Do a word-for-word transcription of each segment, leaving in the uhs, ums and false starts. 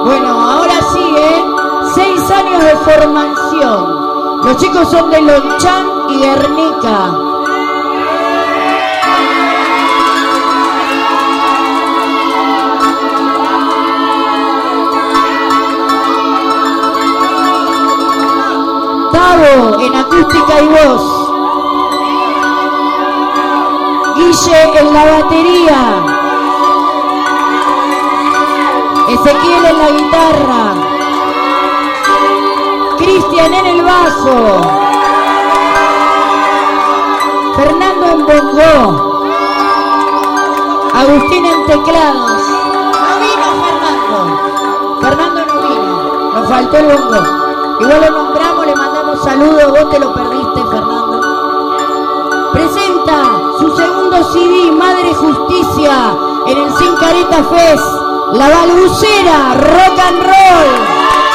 Bueno, ahora sí, ¿eh? Seis años de formación. Los chicos son de Lonchán y Guernica. Tavo en acústica y voz. Guille en la batería. Ezequiel en la guitarra. Cristian en el bajo. Fernando en bongo. Agustín en teclados. No vino Fernando. Fernando no vino. Nos faltó el bongo. Igual lo nombramos, le mandamos saludos. Vos te lo perdiste, Fernando. Presenta su segundo C D, Madre Justicia, en el Sin Careta Fest. La Balbucera, rock and roll.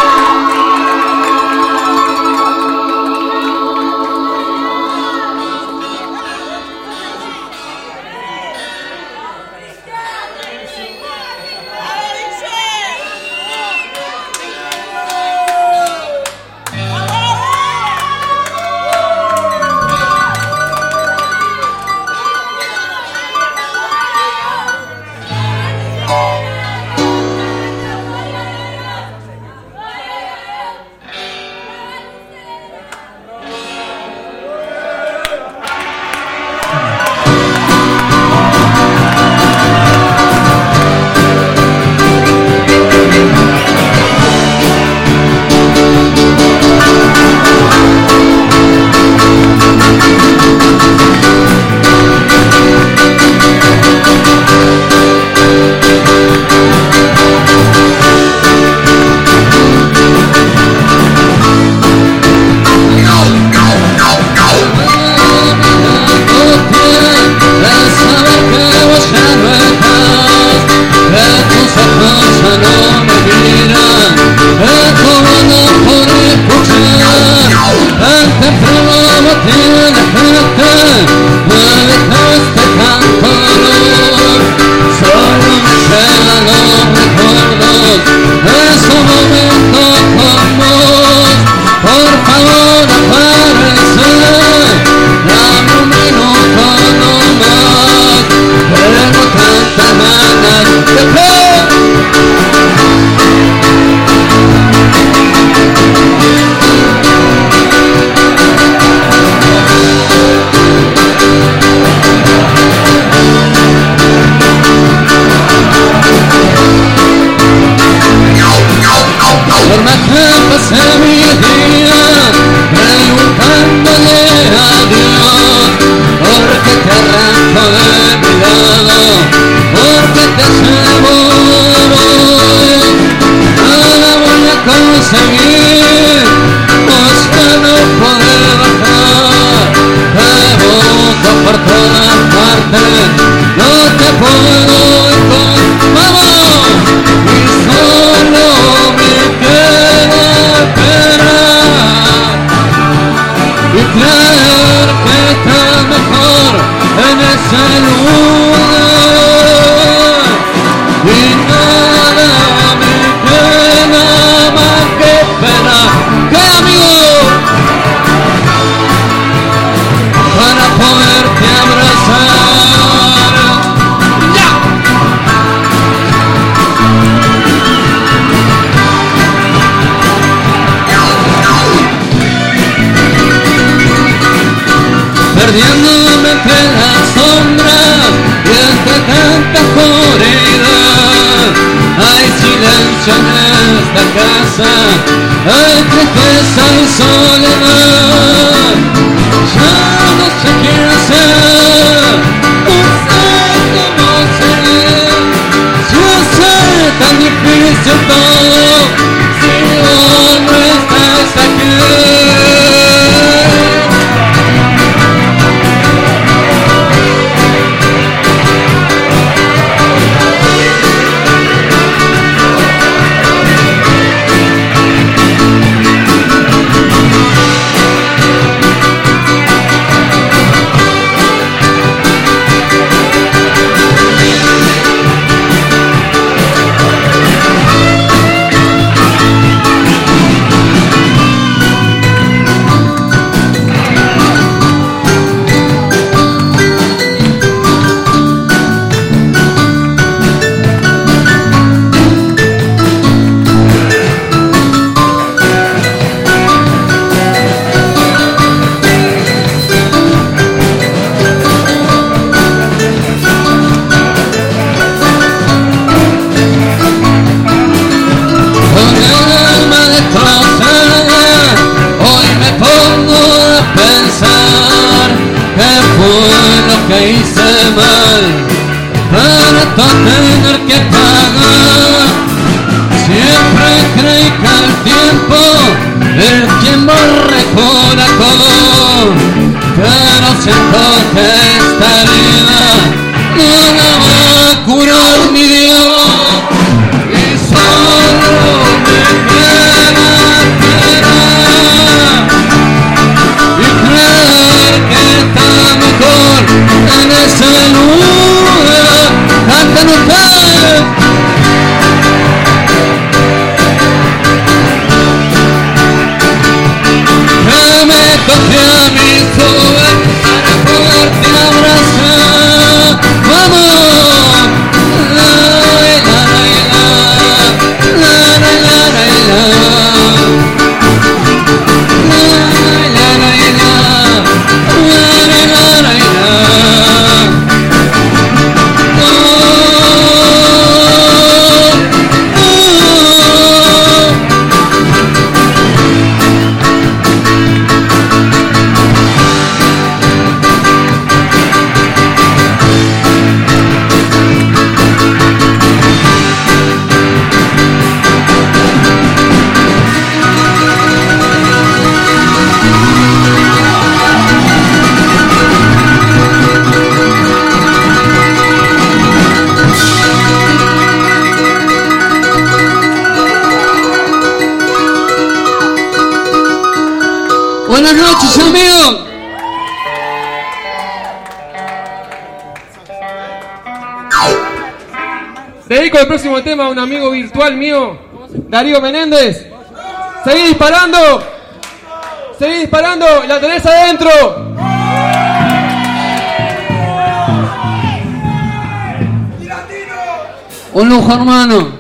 Perdiéndome entre las sombras y entre tanta oscuridad. Hay silencio en esta casa, hay tristeza y soledad. Ya no sé qué hacer, no sé cómo seguir. Si es tan difícil todo, si vos no estás aquí. que paga. Siempre creí que el tiempo es quien borra el corazón, pero siento que esta herida no la va a curar mi Dios, y solo me queda esperar y creer que está mejor en ese lugar. Canten ustedes. Toque a mi suave para poderte abrazar. Vamos, la la la la la la la la la la la la. Buenas noches, amigos. Dedico el próximo tema a un amigo virtual mío, Darío Menéndez. Seguí disparando. Seguí disparando. La tenés adentro. Un lujo, hermano.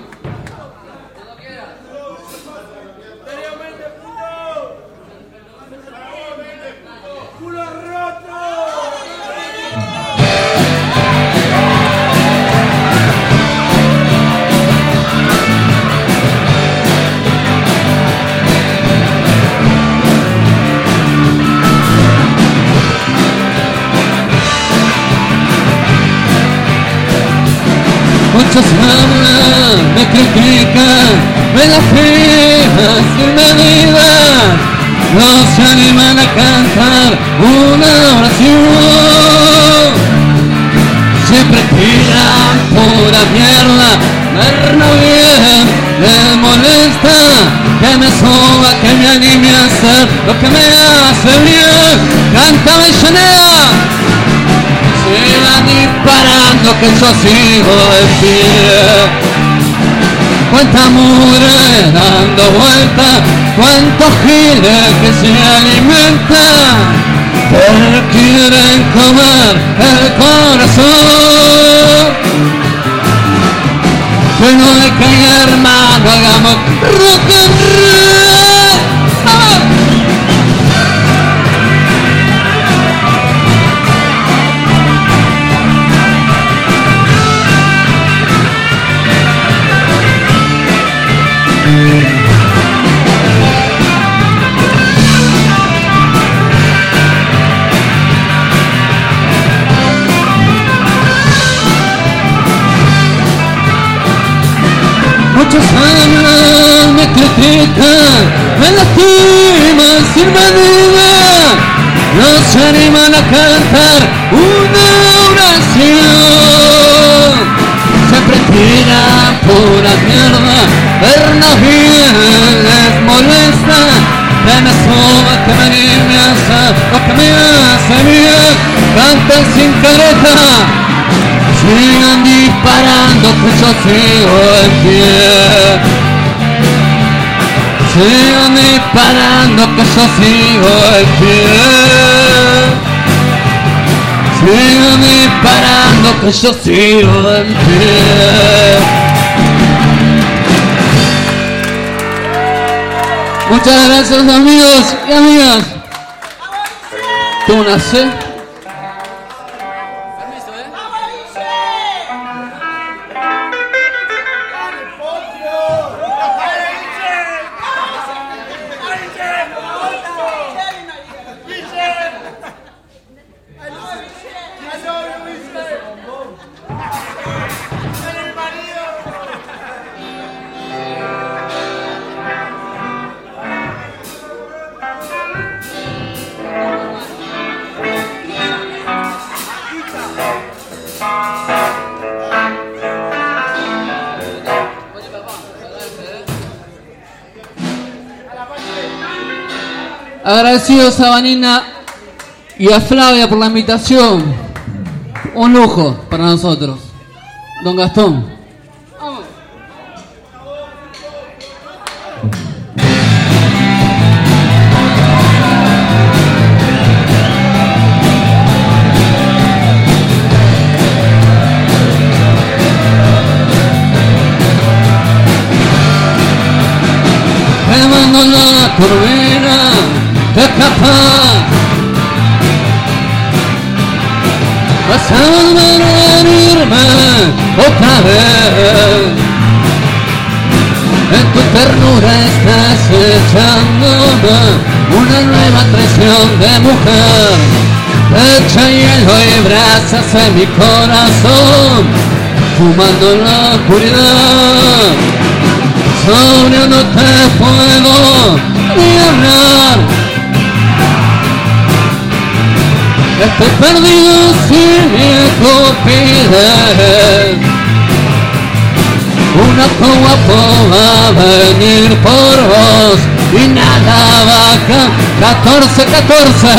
Muchos hablan, me critican, me lastiman sin medida, no se animan a cantar una oración. Siempre tiran pura mierda, verno bien, les molesta que me suba, que me anime a hacer lo que me hace bien. Cántame, llanea. Sigan disparando que yo sigo en pie. Cuánta mugre dando vuelta, cuántos giles que se alimentan, pero quieren comer el corazón. Que no le caiga, hermano, hagamos rock and roll. ¡Ah! Muchos hablan, me critican, me lastiman sin medida, no se animan a cantar una oración. Siempre tiran pura mierda, vernos bien les molesta, que me suba, que me anime a hacer lo que me hace bien. Cantan sin careta, sigan disparando que yo sigo en pie. Sigan disparando que yo sigo en pie. Sigan disparando que yo sigo en pie. Muchas gracias, amigos y amigas. Tú nacés. marido! Agradecidos a Vanina y a Flavia por la invitación. Un lujo para nosotros. Don Gastón. Quemando la turbina de capaz, pasando a venirme otra vez. En tu ternura estás echándome una nueva traición de mujer. Echa hielo y brasas en mi corazón, fumando en la oscuridad. Sobrio no te puedo ni hablar. Estoy perdido sin mi cupidez. Una guapo va a venir por vos y nada vaca. Catorce, catorce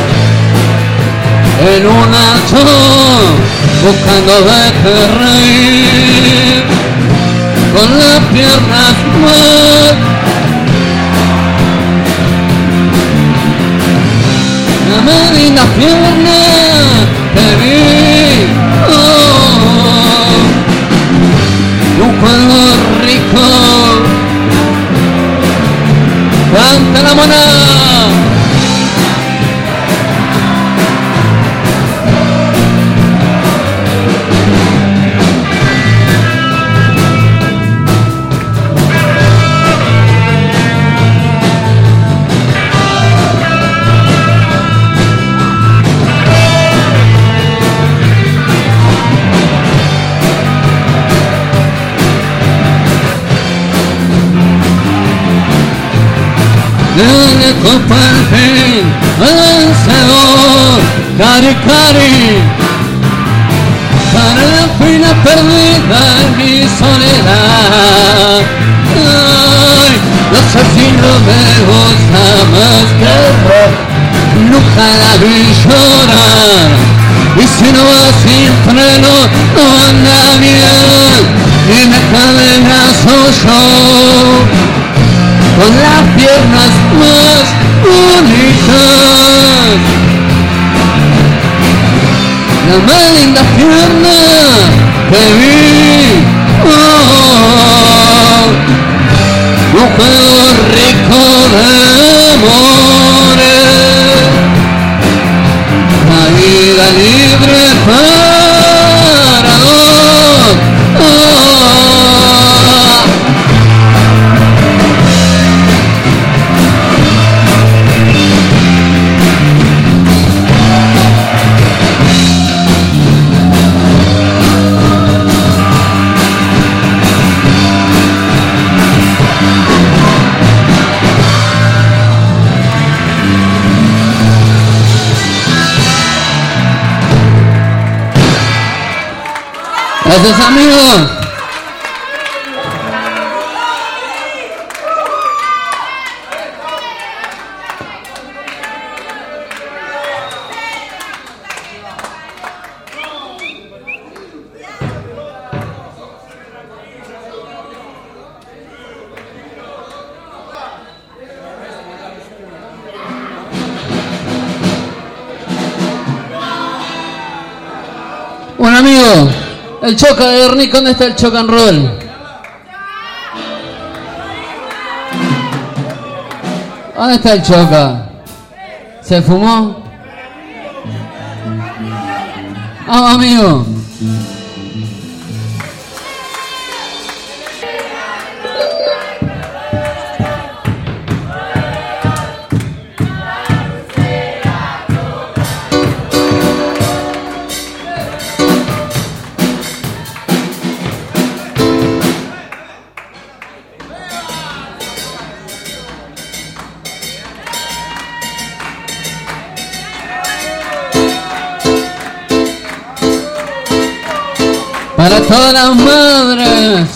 en un hacho, buscando verte reír con las piernas más. Dame lindas piernas, te vi, oh, un juego rico, canta la mona. Dale copa al fin, vencedor, cari cari, para la fina perdida en mi soledad. Ay, los asesinos me gusta más que el rock, nunca la vi llorar. Y si no va sin freno, no anda bien, y me cadenazo yo con las piernas más bonitas. La más linda pierna que vi, oh, un juego rico de amores, caída libre para dos, oh. Gracias, amigos. Un amigo. El Choca de Ernie, ¿dónde está el Choca and Roll? ¿Dónde está el Choca? ¿Se fumó? Vamos, amigo. Para todas las madres.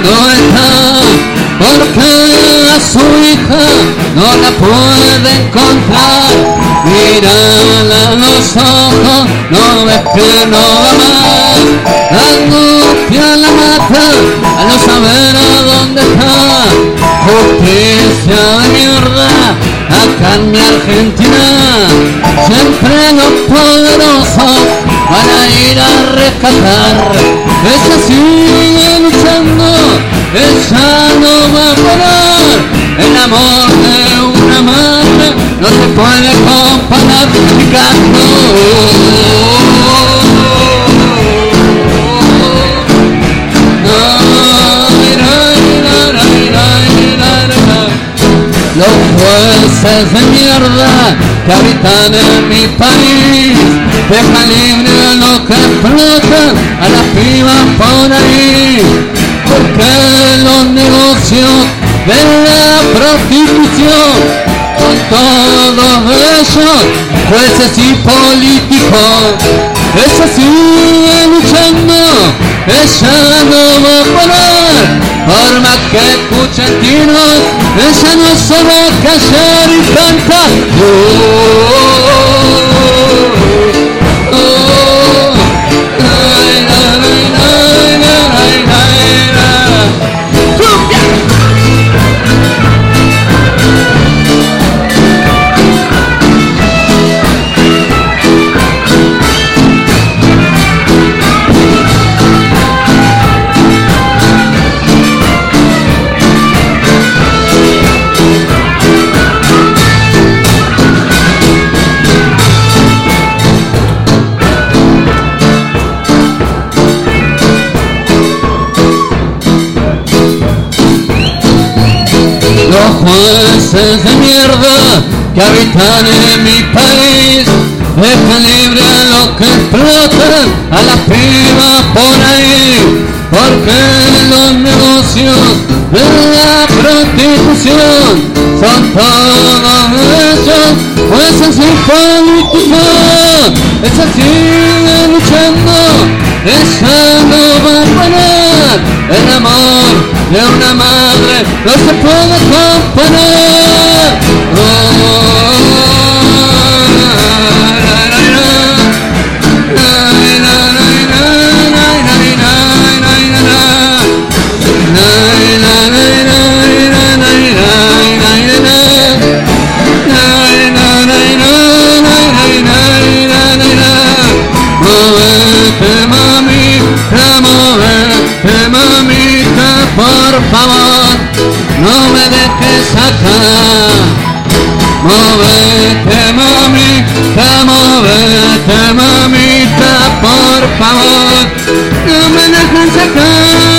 no está, porque a su hija no la puede encontrar. Mírala a los ojos, no ves que no va más. La angustia la mata al no saber a dónde está. Justicia de mierda acá en mi Argentina. Siempre los poderosos van a ir a rescatar. Ella sigue luchando, ella no va a parar. El amor de una madre no se puede comparar. Los jueces de mierda que habitan en mi país dejan libre a los que explotan a las pibas por ahí, porque los negocios de la prostitución con todos ellos, jueces y políticos, ella sigue luchando, ella no va a parar. Por más que escuchen tiros, ella no se va a callar y canta. Oh, oh, oh, ay, la, la, la, la, la, la. ¡Cumbia! Los jueces de mierda que habitan en mi país dejan libre a los que explotan a las pibas por ahí, porque los negocios de la prostitución son todos ellos, jueces y políticos. Ella sigue luchando, ella no va a parar. El amor de una madre no se puede comparar. Oh, la, la, la, la, la, movete mamita, movete mamita, por favor, no me dejes acá. Movete mamita, movete mamita, por favor, no me dejes acá.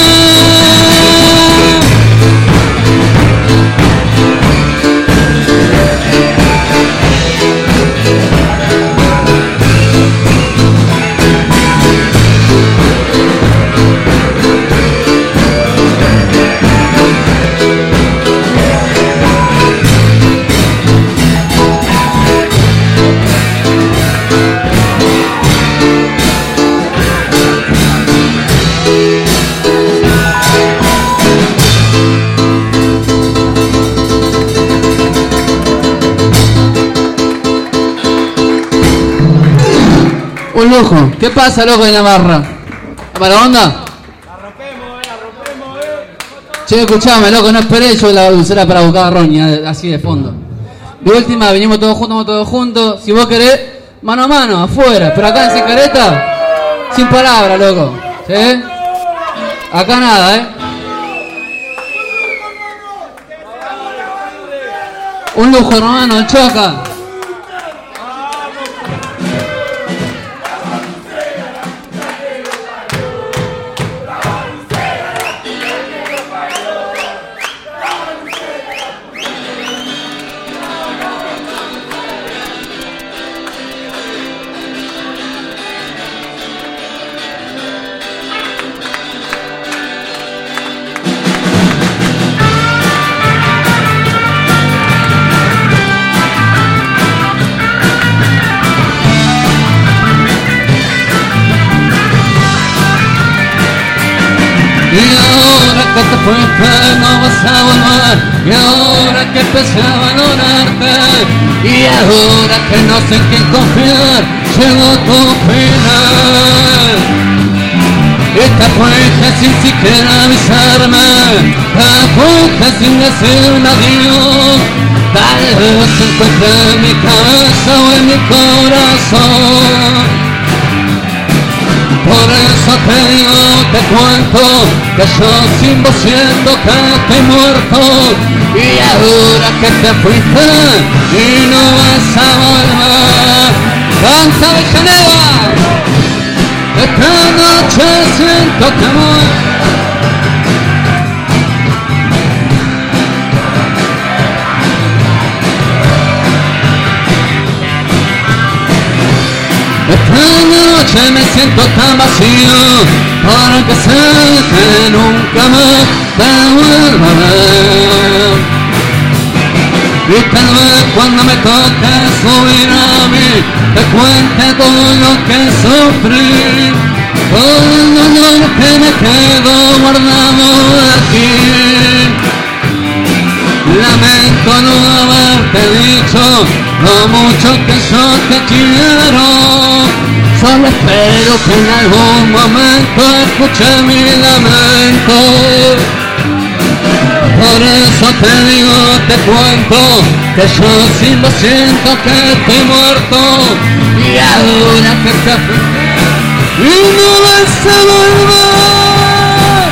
Un lujo. ¿Qué pasa, loco, en la barra? ¿Para la onda? La rompemos, eh, la rompemos, eh. Che, escuchame, loco, no esperé yo la dulcera para buscar a Roña, así de fondo. De última, venimos todos juntos, vamos todos juntos. Si vos querés, mano a mano, afuera. Pero acá en Sicareta, sin palabras, loco. ¿Sí? Acá nada, eh. Un lujo, hermano, el Choca. fuiste no vas a volver. Y ahora que empecé a valorarte, y ahora que no sé en quién confiar, llegó tu final. Y te fuiste sin siquiera avisarme, te fuiste sin decirme adiós. Tal vez se encuentre en mi cabeza o en mi corazón. Por eso te digo, te cuento, que yo sin vos siento que estoy muerto. Y ahora que te fuiste y no vas a volver, canta de Geneva. Esta noche siento que muero. Esta noche me siento tan vacío, porque sé que nunca más te vuelvo a ver. Y tal vez cuando me toque subir a mí, te cuente todo lo que sufrí, todo el dolor que me quedo guardado aquí. Lamento no haberte dicho lo mucho que yo te quiero. Solo espero que en algún momento escuche mi lamento. Por eso te digo, te cuento, que yo sin vos siento que estoy muerto. Y ahora que te fuiste y no vas a volver,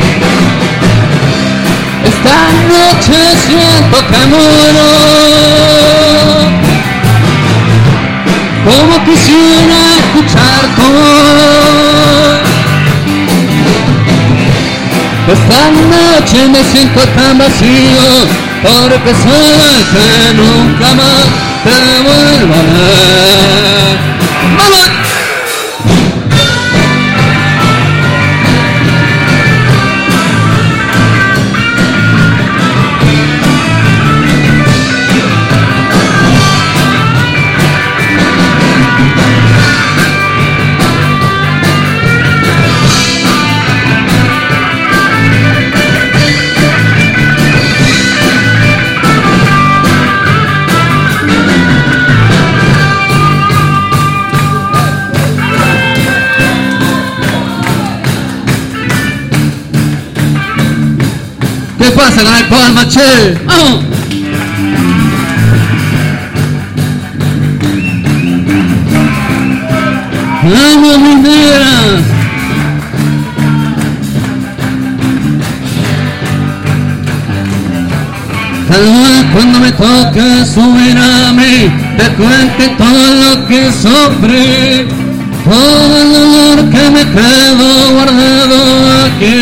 esta noche siento que muero. Como quisiera escuchar tu voz. Esta noche me siento tan vacío, porque sé que nunca más te vuelvo a ver. ¡Vamos! ¿Qué pasa con el Palma, che? ¡Vamos! ¡Vamos, mis negras! Tal vez cuando me toque subir a mí, te cuente todo lo que sufrí, todo el dolor que me quedo guardado aquí.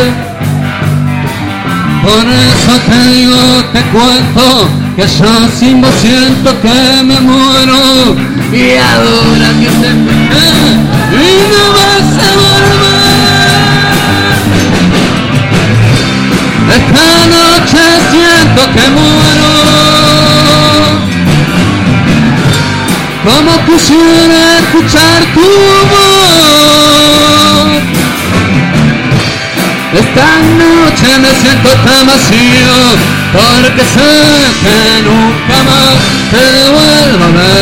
Por eso te digo, te cuento, que yo sin vos siento que me muero. Y ahora que te fuiste y no vas a volver, esta noche siento que muero. Como quisiera escuchar tu voz. Esta noche me siento tan vacío, porque sé que nunca más te vuelvo a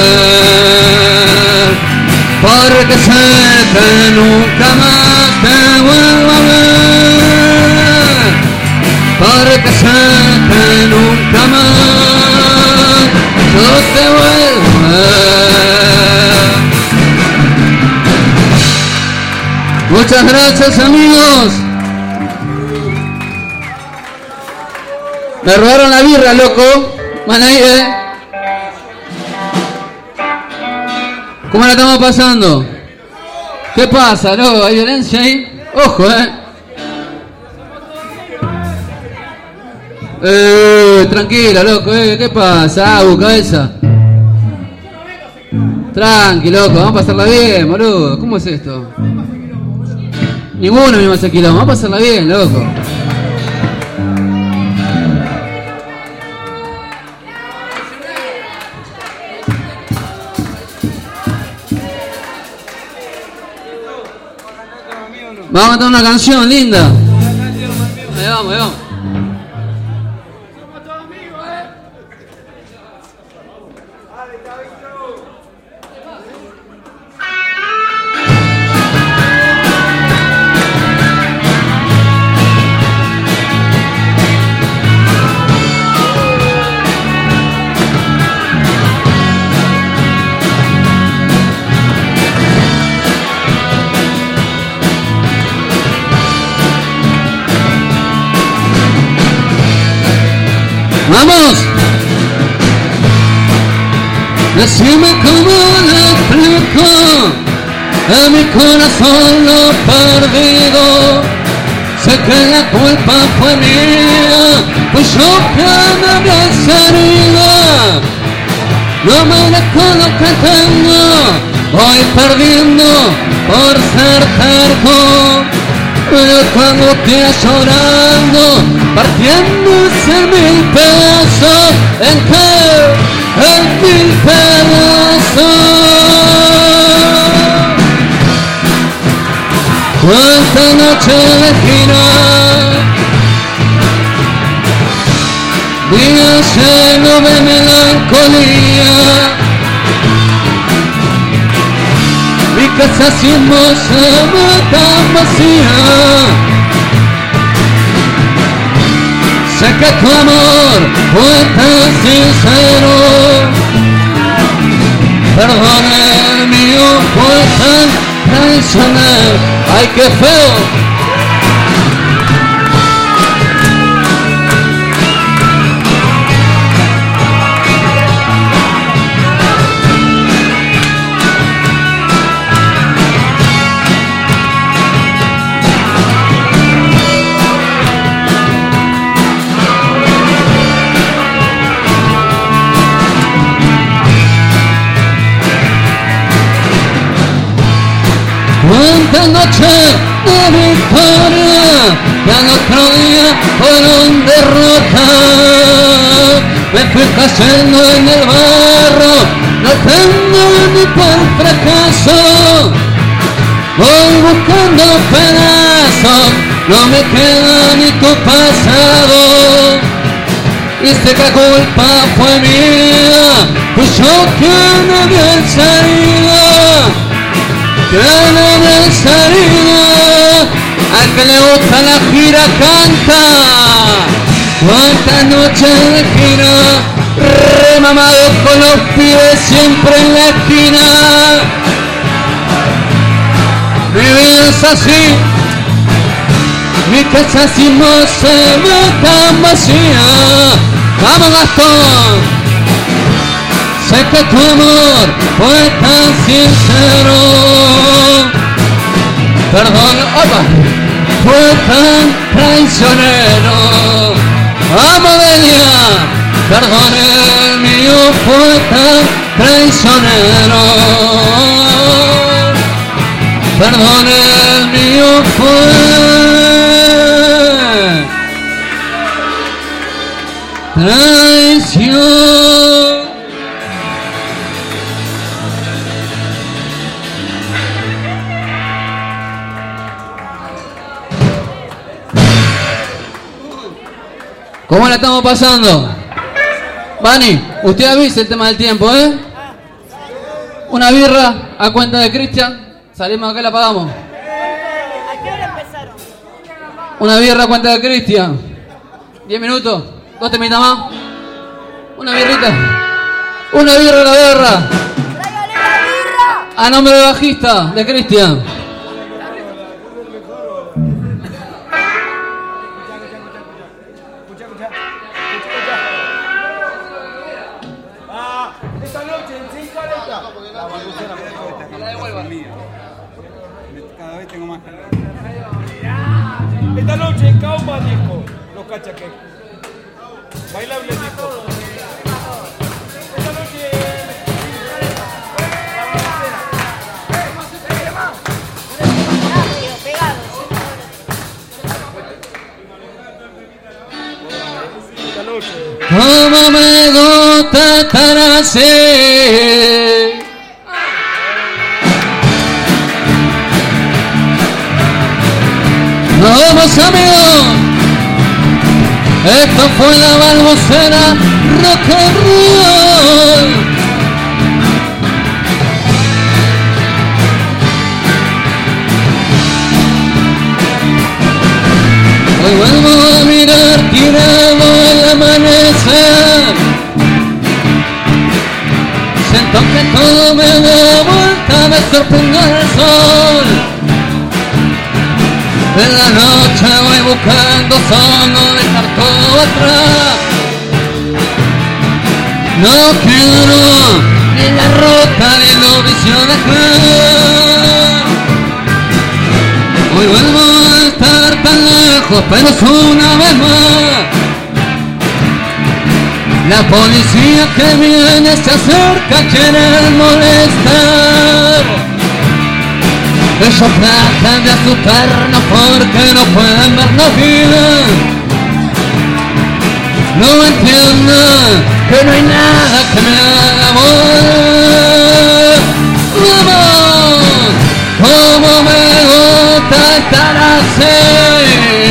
ver. Porque sé que nunca más te vuelvo a ver. Porque sé que nunca más yo te vuelvo a ver. Muchas gracias, amigos. Me robaron la birra, loco. Van ahí, ¿eh? ¿Cómo la estamos pasando? ¿Qué pasa, loco? ¿Hay violencia ahí? Ojo, ¿eh? Eh, tranquila, loco, ¿eh? ¿Qué pasa? Abu, cabeza. Tranqui, loco, vamos a pasarla bien, boludo. ¿Cómo es esto? Ninguno me va a hacer quilombo. Vamos a pasarla bien, loco. Vamos a cantar una canción linda. ahí vamos, ahí vamos. ¡Vamos! Decime cómo le explico a mi corazón lo perdido. Sé que la culpa fue mía, pues yo que me había herido. No merezco lo que tengo, voy perdiendo por ser terco. Pero cuando te llorando, partiéndose en mil pedazos, ¿en qué? En mil pedazos. Cuánta noche de gira, día lleno de melancolía. Mi casa sin voz se ve tan vacía. Sé que tu amor fue tan sincero. Perdón, el mío fue tan traicionero. ¡Ay, qué feo! Cuántas noches de victoria que al otro día fueron derrotas. Me fui cayendo en el barro, no tengo ni por fracaso. Voy buscando pedazos, no me queda ni tu pasado. Y sé que la culpa fue mía, pues yo que me había herido. Que no me salida, al que le gusta la gira canta. Cuántas noches de gira, remamado con los pibes siempre en la esquina. Mi vida es así, mi casa sin voz se ve tan vacía. ¡Vamos, Gastón! Sé que tu amor fue tan sincero. Perdón, opa, fue tan traicionero. Amodelia, perdón, el mío fue tan traicionero. Perdón, el mío fue traición. ¿Cómo la estamos pasando? Vani, usted avisa el tema del tiempo, ¿eh? Una birra a cuenta de Cristian. Salimos acá y la pagamos. ¿A qué hora empezaron? Una birra a cuenta de Cristian. Diez minutos. Dos temitas más. Una birrita. Una birra a la guerra. ¡Tráigale la birra! A nombre del bajista de Cristian. Cada vez tengo más calor. Esta noche en Cauma disco, los cachaqueros. Bailable disco. Esta noche. Rápido, pegado. Esta noche. ¿Cómo me gusta estar así? Vamos, amigos, esto fue la balbucera rock and roll. Hoy vuelvo a mirar tirado el amanecer. Siento que todo me da vuelta, me sorprende el sol. En la noche voy buscando solo dejar todo atrás. No quiero ni la ruta ni los visiones. Hoy vuelvo a estar tan lejos, pero es una vez más. La policía que viene se acerca, quiere molestar. Ellos tratan de asustarnos porque no pueden vernos bien. No entienden que no hay nada que me haga volver. ¡Vamos! Como me gusta estar así.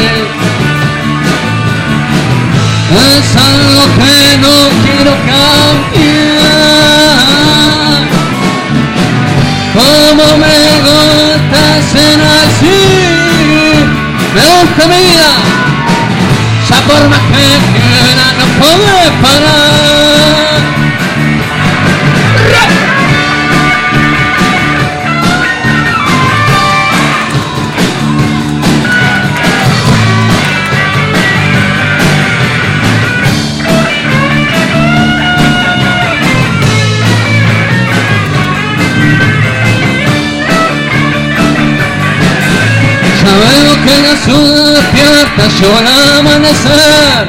Es algo que no quiero cambiar. Como me gusta ser así. Me gusta mi vida. Ya por más que quiera no podré parar. Sabemos que la ciudad despierta yo al amanecer.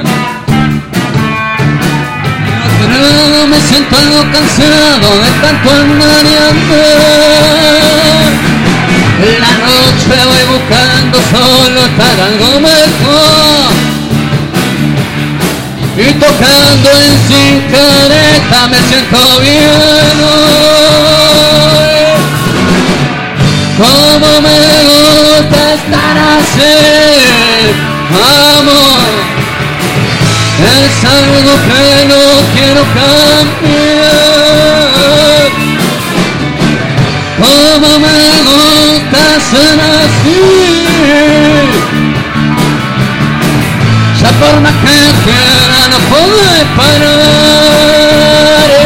Pero me siento algo cansado de tanto andar y andar. En la noche voy buscando solo estar algo mejor. Y tocando en sin careta me siento bien hoy. Como me gusta estar así, amor. Es algo que no quiero cambiar. Como me gusta ser así. Ya por más que quiera no puedo parar.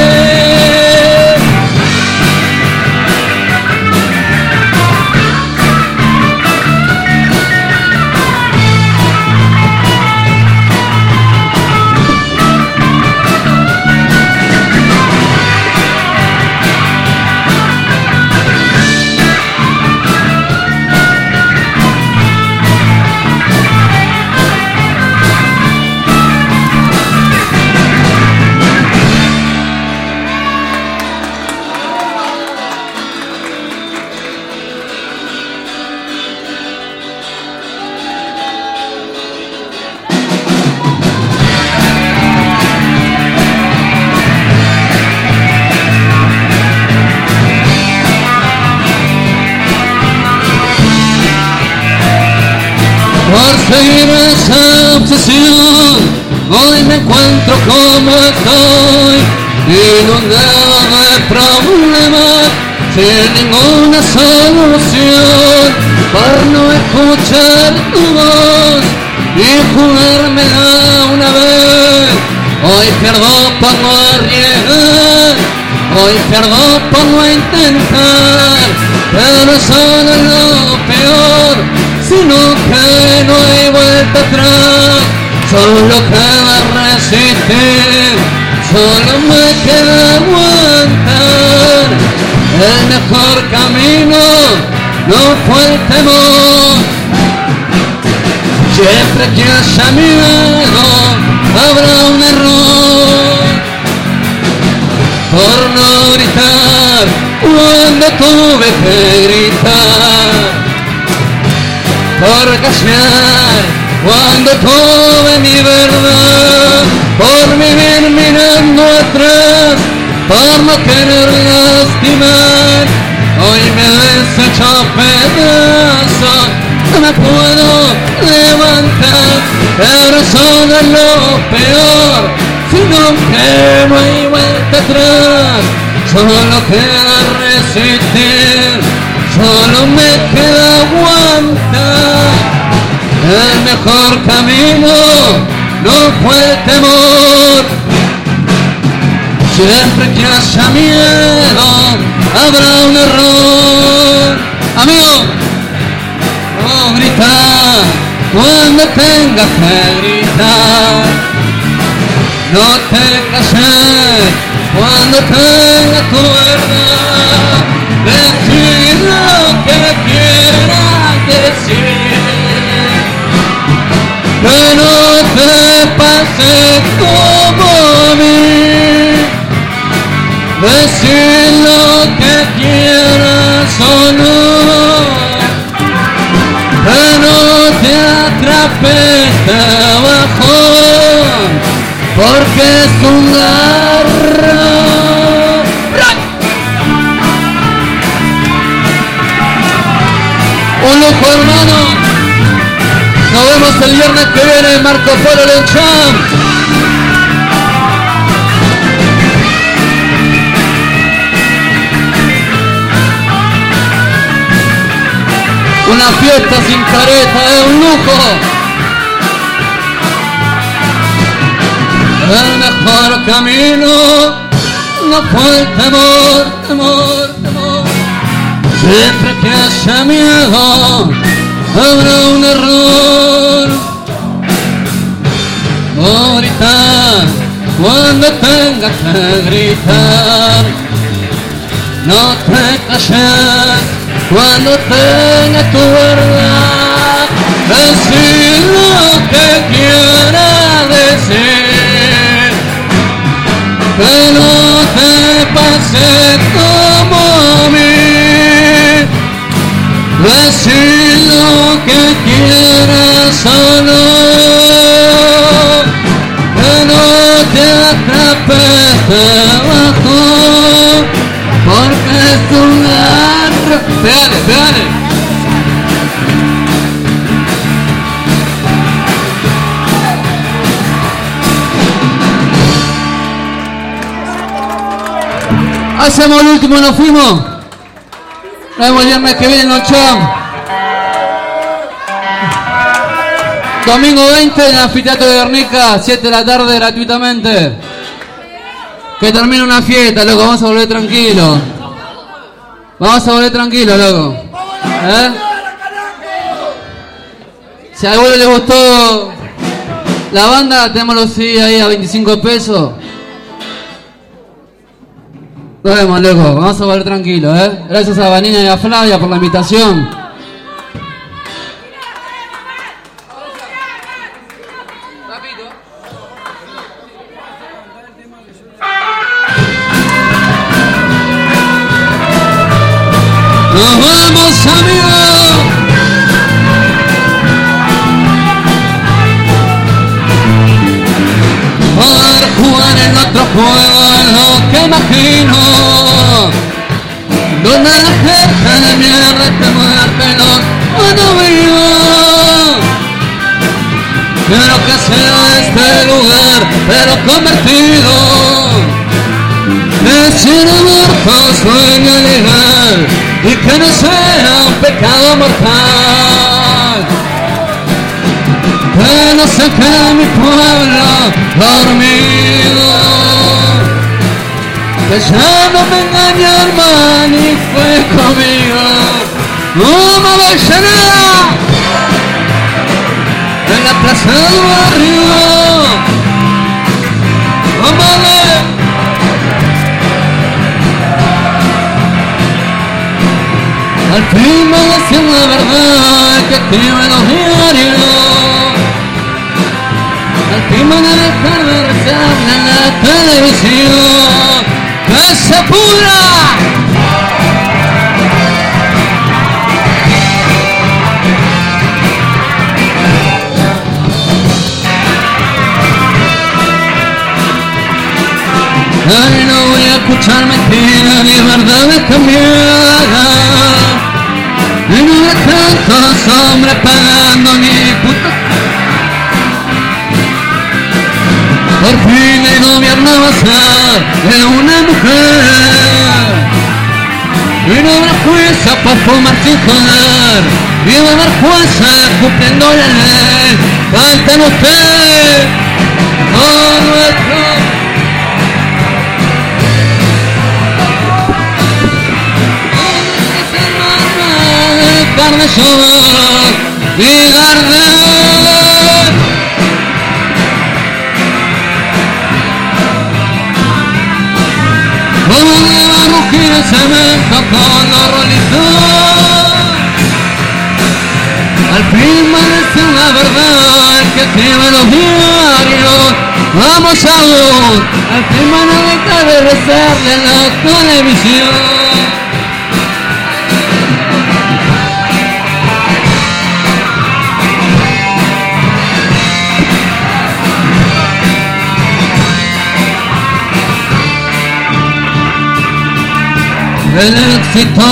Por seguir esa obsesión, hoy me encuentro como estoy, inundado de problemas, sin ninguna solución, por no escuchar tu voz y jugármela una vez. Hoy pierdo por no arriesgar, hoy pierdo por no intentar, pero eso no es lo peor, sino que no hay vuelta atrás. Solo queda resistir, solo me queda aguantar. El mejor camino no fue el temor. Siempre que haya miedo habrá un error. Por no gritar cuando tuve que gritar. Por callar cuando tuve mi verdad, por vivir mirando atrás, por no querer lastimar. Hoy me desecho pedazos, no me puedo levantar, pero eso no es lo peor, sino que no hay vuelta atrás. Solo queda resistir, solo me queda aguantar. El mejor camino no fue el temor. Siempre que haya miedo habrá un error. Amigo, no gritar cuando tengas que gritar. No te calles cuando tengas tu verdad. Decir lo que quieras decir. Que no te pase como a mí. Decir lo que quieras o no. Que no te atrape este bajón, porque es un garrón. Un lujo, hermano. Nos vemos el viernes que viene en Marco Polo Longchamp. Una fiesta sin careta, es un lujo. El mejor camino no fue el temor, temor, temor. Siempre que haya miedo habrá un error. No gritar cuando tengas que gritar. No te calles cuando tengas tu verdad. Decir lo que quieras decir. Que no te pase como a mí. Decir lo que quieras o no. Que no te atrapes debajo, porque es un garro. Pégale, pégale. Hacemos el último, nos fuimos. Nos vemos el viernes que viene en Longchamp. Domingo veinte en el Anfiteatro de Guernica, siete de la tarde gratuitamente. Que termine una fiesta, loco, vamos a volver tranquilos. Vamos a volver tranquilos, loco. ¿Eh? Si a alguno les gustó la banda, tenemos los C D ahí a veinticinco pesos. Nos vemos, loco, vamos a volver tranquilos, ¿eh? Gracias a Vanina y a Flavia por la invitación. Nos vamos, amigos. Poder jugar en otro juego es lo que imagino, donde la gente de mierda te mueve el pelo cuando vivo. Quiero que sea este lugar, pero convertido. Que sin amor sueño legal y que no sea un pecado mortal. Que no se quede mi pueblo dormido. Que ya no me engaña hermano y fue conmigo. No me vaya nada en la plaza del barrio. Vamos a ver. Al fin me decían la verdad que escribo en los diarios. Al fin van a dejar de rezar en la televisión. ¡Que se pudra! Ay, no voy a escuchar mentiras ni verdades cambiadas. Y no hay tantos hombres pagando ni puta. Por fin el gobierno va a ser de una mujer. Y no habrá jueza por fumar sin joder. Y va a haber jueza cumpliendo la ley. Faltan ustedes, todo nuestro. Carne Sol y Gardel. Como va a rugir el cemento con los rolitos. Al fin va a decir la verdad el que escribe los diarios. Vamos a vos, al fin van a dejar de rezarle en la televisión. El éxito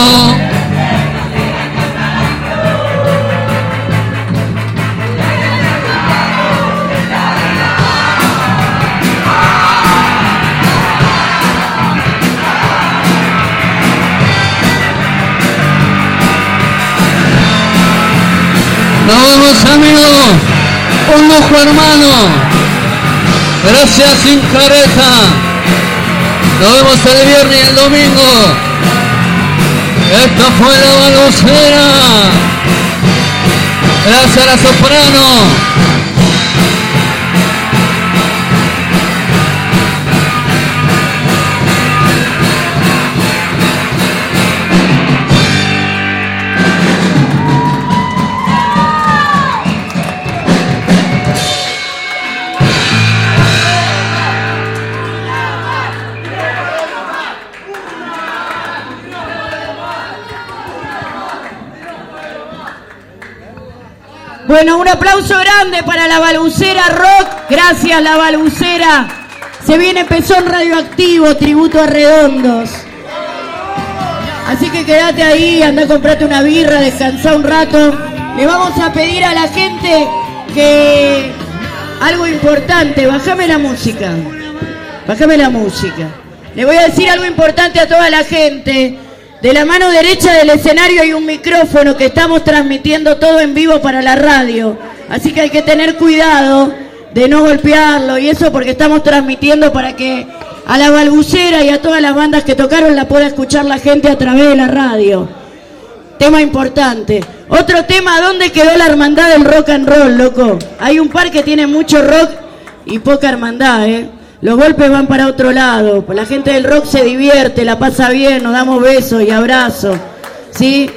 nos vemos amigos, un lujo hermano, gracias sin careta, nos vemos el viernes y el domingo. Esta fue la balbucera. Gracias a la soprano. Bueno, un aplauso grande para la Balbucera Rock. Gracias, la Balbucera. Se viene Pezón Radioactivo, tributo a Redondos. Así que quédate ahí, anda a comprarte una birra, descansá un rato. Le vamos a pedir a la gente que... algo importante, bájame la música. Bájame la música. Le voy a decir algo importante a toda la gente. De la mano derecha del escenario hay un micrófono que estamos transmitiendo todo en vivo para la radio. Así que hay que tener cuidado de no golpearlo y eso porque estamos transmitiendo para que a la Balbucera y a todas las bandas que tocaron la pueda escuchar la gente a través de la radio. Tema importante. Otro tema, ¿dónde quedó la hermandad del rock and roll, loco? Hay un par que tiene mucho rock y poca hermandad, ¿eh? Los golpes van para otro lado, la gente del rock se divierte, la pasa bien, nos damos besos y abrazos, ¿sí?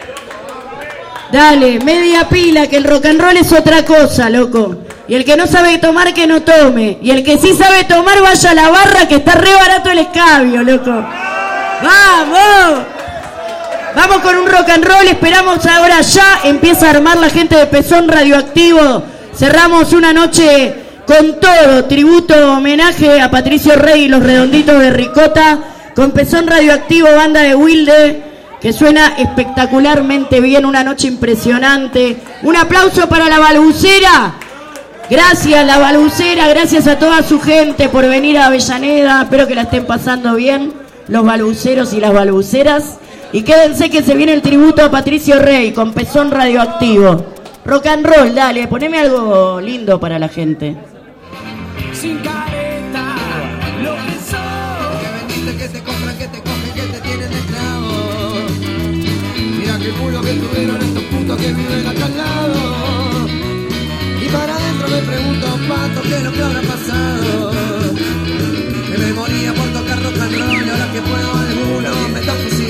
Dale, media pila, que el rock and roll es otra cosa, loco. Y el que no sabe tomar, que no tome. Y el que sí sabe tomar, vaya a la barra, que está re barato el escabio, loco. ¡Vamos! Vamos con un rock and roll, esperamos ahora ya, empieza a armar la gente de Pezón Radioactivo. Cerramos una noche... con todo, tributo, homenaje a Patricio Rey y los Redonditos de Ricota, con Pezón Radioactivo, banda de Wilde, que suena espectacularmente bien, una noche impresionante. Un aplauso para la Balbucera. Gracias, la Balbucera, gracias a toda su gente por venir a Avellaneda, espero que la estén pasando bien, los balbuceros y las balbuceras. Y quédense que se viene el tributo a Patricio Rey, con Pezón Radioactivo. Rock and roll, dale, poneme algo lindo para la gente. Sin careta, lo que soy. Que vendiste, que te compran, que te cogen, que te tienen de esclavo. Mira qué culo que tuvieron estos putos que viven acá al lado. Y para adentro me pregunto, pato, ¿qué es lo que habrá pasado? Que me moría por tocar rock and roll, ahora que puedo alguno me está oficiando.